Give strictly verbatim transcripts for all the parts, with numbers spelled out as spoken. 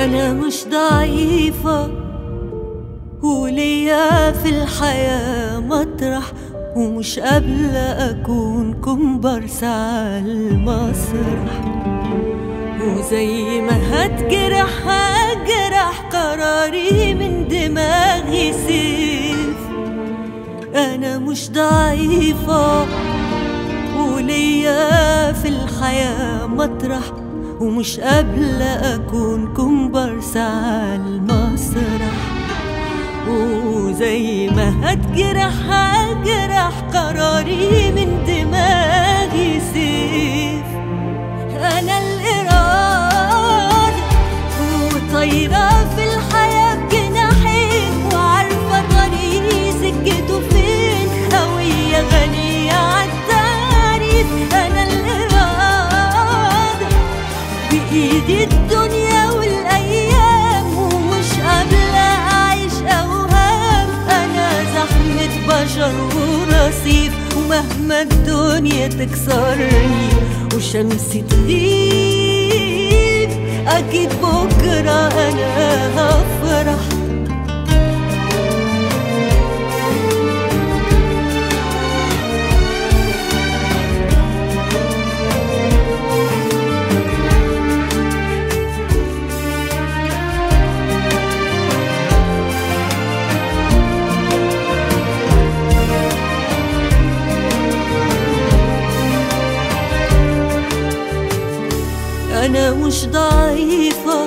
أنا مش ضعيفة وليا في الحياة مطرح، ومش قابلة أكون كومبارس عالمسرح. وزي ما هتجرح هجرح، قراري من دماغي سيف. أنا مش ضعيفة وليا في الحياة مطرح، ومش قابلة أكون كومبارس عالمسرح. وزي ما هتجرح هجرح، قراري من دماغي سيف. أنا الإرادة وطايرة في الحياة بجناحين، وعارفة طريقي سكته فين، هوية غنية عالتعريف. أنا الإرادة بإيدي الدنيا والأيام، ومش قابلة أعيش أوهام. أنا زحمة بشر ورصيف، ومهما الدنيا تكسرني وشمسي تغيب، أكيد بكرة أنا هفرح. أنا مش ضعيفة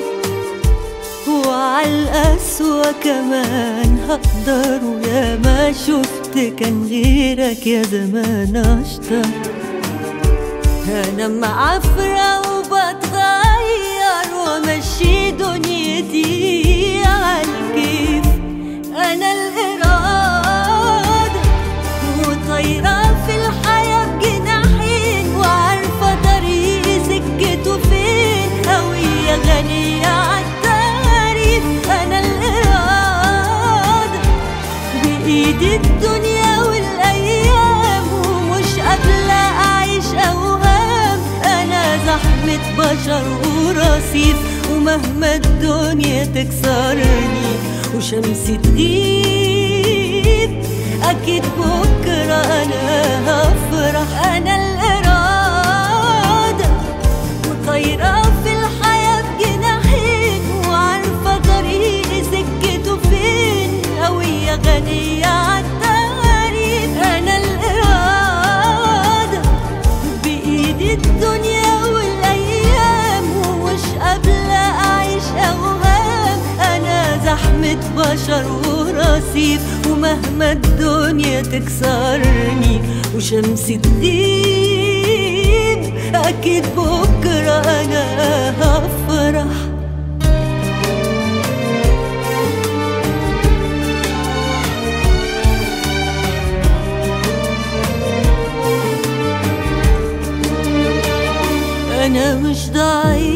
وعالقسوة كمان هقدر، ويا ما شفت كان غيرك يا زمان أشطر. أنا معفرة وبتغير ومشي دنيتي عالكيف. أنا الإرادة وطايرة في الحياة بجناحين، وعارفة طريقي سكته فين، هوية غنية عالتعريف. أنا الإرادة بإيدي الدنيا والأيام، ومش قابلة أعيش أوهام. أنا زحمة بشر ورصيف، ومهما الدنيا تكسرني وشمسي تغيب، أكيد بكرة أنا هفرح. أنا الإرادة وطايرة في الحياة بجناحين، وعارفة طريقي سكته فين، هوية غنية عالتعريف. أنا الإرادة بإيدي الدنيا والأيام، ومش قابلة أعيش أوهام. أنا زحمة بشر ورصيف، ومهما الدنيا تكسرني وشمسي تغيب، أكيد بكرة أنا هفرح. أنا مش ضعيف